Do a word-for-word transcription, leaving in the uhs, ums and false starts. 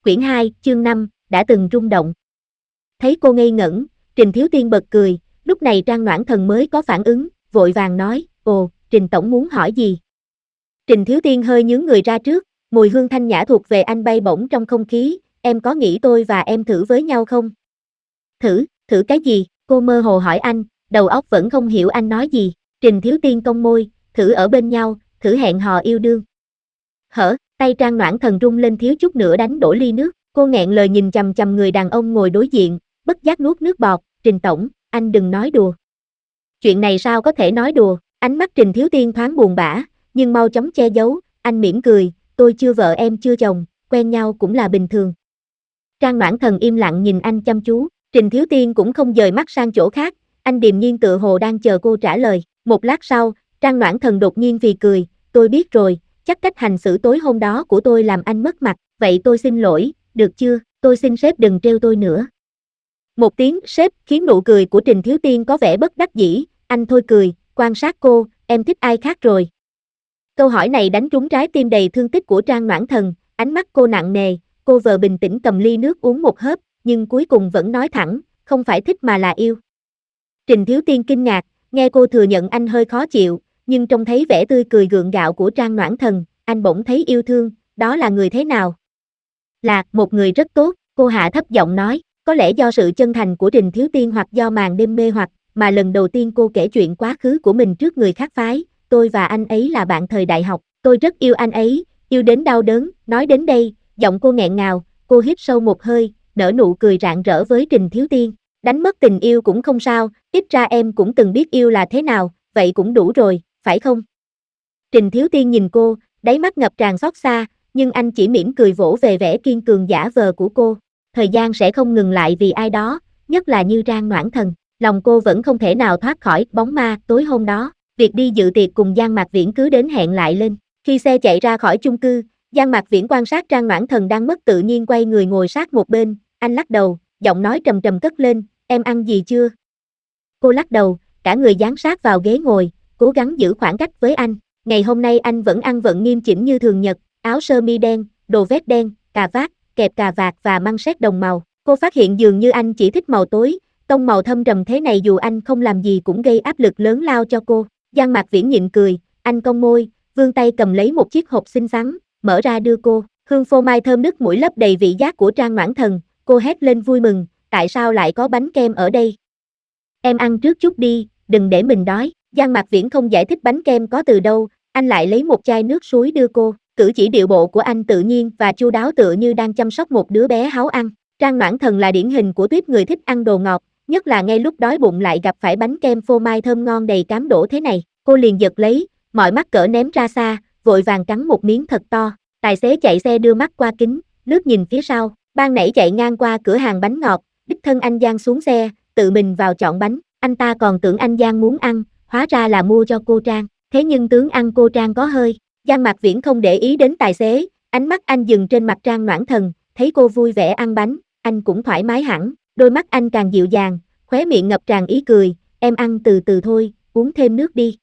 Quyển hai, chương năm, đã từng rung động. Thấy cô ngây ngẩn, Trình Thiếu Tiên bật cười, lúc này Trang Noãn Thần mới có phản ứng, vội vàng nói, ồ, Trình Tổng muốn hỏi gì? Trình Thiếu Tiên hơi nhướng người ra trước, mùi hương thanh nhã thuộc về anh bay bổng trong không khí, em có nghĩ tôi và em thử với nhau không? Thử, thử cái gì? Cô mơ hồ hỏi anh, đầu óc vẫn không hiểu anh nói gì. Trình Thiếu Tiên cong môi, thử ở bên nhau, thử hẹn hò yêu đương. Hở, tay Trang Noãn Thần rung lên thiếu chút nữa đánh đổ ly nước, cô nghẹn lời nhìn chằm chằm người đàn ông ngồi đối diện, bất giác nuốt nước bọt, Trình Tổng, anh đừng nói đùa. Chuyện này sao có thể nói đùa, ánh mắt Trình Thiếu Tiên thoáng buồn bã, nhưng mau chóng che giấu, anh mỉm cười, tôi chưa vợ em chưa chồng, quen nhau cũng là bình thường. Trang Noãn Thần im lặng nhìn anh chăm chú, Trình Thiếu Tiên cũng không dời mắt sang chỗ khác, anh điềm nhiên tựa hồ đang chờ cô trả lời, một lát sau, Trang Noãn Thần đột nhiên phì cười, tôi biết rồi, chắc cách hành xử tối hôm đó của tôi làm anh mất mặt, vậy tôi xin lỗi, được chưa, tôi xin sếp đừng trêu tôi nữa. Một tiếng sếp khiến nụ cười của Trình Thiếu Tiên có vẻ bất đắc dĩ, anh thôi cười, quan sát cô, em thích ai khác rồi. Câu hỏi này đánh trúng trái tim đầy thương tích của Trang Noãn Thần, ánh mắt cô nặng nề, cô vờ bình tĩnh cầm ly nước uống một hớp, nhưng cuối cùng vẫn nói thẳng, không phải thích mà là yêu. Trình Thiếu Tiên kinh ngạc, nghe cô thừa nhận anh hơi khó chịu, nhưng trông thấy vẻ tươi cười gượng gạo của Trang Noãn Thần, anh bỗng thấy yêu thương, đó là người thế nào? Là một người rất tốt, cô hạ thấp giọng nói, có lẽ do sự chân thành của Trình Thiếu Tiên hoặc do màn đêm mê hoặc, mà lần đầu tiên cô kể chuyện quá khứ của mình trước người khác phái, tôi và anh ấy là bạn thời đại học, tôi rất yêu anh ấy, yêu đến đau đớn, nói đến đây, giọng cô nghẹn ngào, cô hít sâu một hơi, nở nụ cười rạng rỡ với Trình Thiếu Tiên, đánh mất tình yêu cũng không sao, ít ra em cũng từng biết yêu là thế nào, vậy cũng đủ rồi, phải không? Trình Thiếu Tiên nhìn cô, đáy mắt ngập tràn xót xa, nhưng anh chỉ mỉm cười vỗ về vẻ kiên cường giả vờ của cô, thời gian sẽ không ngừng lại vì ai đó, nhất là như Trang Noãn Thần, lòng cô vẫn không thể nào thoát khỏi bóng ma tối hôm đó, việc đi dự tiệc cùng Giang Mạc Viễn cứ đến hẹn lại lên, khi xe chạy ra khỏi chung cư, Giang Mạc Viễn quan sát Trang Noãn Thần đang mất tự nhiên quay người ngồi sát một bên, anh lắc đầu, giọng nói trầm trầm cất lên, em ăn gì chưa? Cô lắc đầu, cả người dán sát vào ghế ngồi, cố gắng giữ khoảng cách với anh, ngày hôm nay anh vẫn ăn vận nghiêm chỉnh như thường nhật, áo sơ mi đen, đồ vest đen, cà vạt, kẹp cà vạt và măng xét đồng màu, cô phát hiện dường như anh chỉ thích màu tối, tông màu thâm trầm thế này dù anh không làm gì cũng gây áp lực lớn lao cho cô, Giang Mạc Viễn nhịn cười, anh cong môi, vươn tay cầm lấy một chiếc hộp xinh xắn, mở ra đưa cô, hương phô mai thơm nức mũi lấp đầy vị giác của Trang Noãn Thần, cô hét lên vui mừng, tại sao lại có bánh kem ở đây? Em ăn trước chút đi, đừng để mình đói, Giang Mạc Viễn không giải thích bánh kem có từ đâu, anh lại lấy một chai nước suối đưa cô, cử chỉ điệu bộ của anh tự nhiên và chu đáo tựa như đang chăm sóc một đứa bé háu ăn, Trang Noãn Thần là điển hình của tuýp người thích ăn đồ ngọt, nhất là ngay lúc đói bụng lại gặp phải bánh kem phô mai thơm ngon đầy cám đổ thế này, cô liền giật lấy, mọi mắc cỡ ném ra xa, vội vàng cắn một miếng thật to, tài xế chạy xe đưa mắt qua kính, lướt nhìn phía sau, ban nãy chạy ngang qua cửa hàng bánh ngọt, đích thân anh Giang xuống xe, tự mình vào chọn bánh, anh ta còn tưởng anh Giang muốn ăn, hóa ra là mua cho cô Trang, thế nhưng tướng ăn cô Trang có hơi, Giang Mạc Viễn không để ý đến tài xế, ánh mắt anh dừng trên mặt Trang Noãn Thần, thấy cô vui vẻ ăn bánh, anh cũng thoải mái hẳn, đôi mắt anh càng dịu dàng, khóe miệng ngập tràn ý cười, em ăn từ từ thôi, uống thêm nước đi.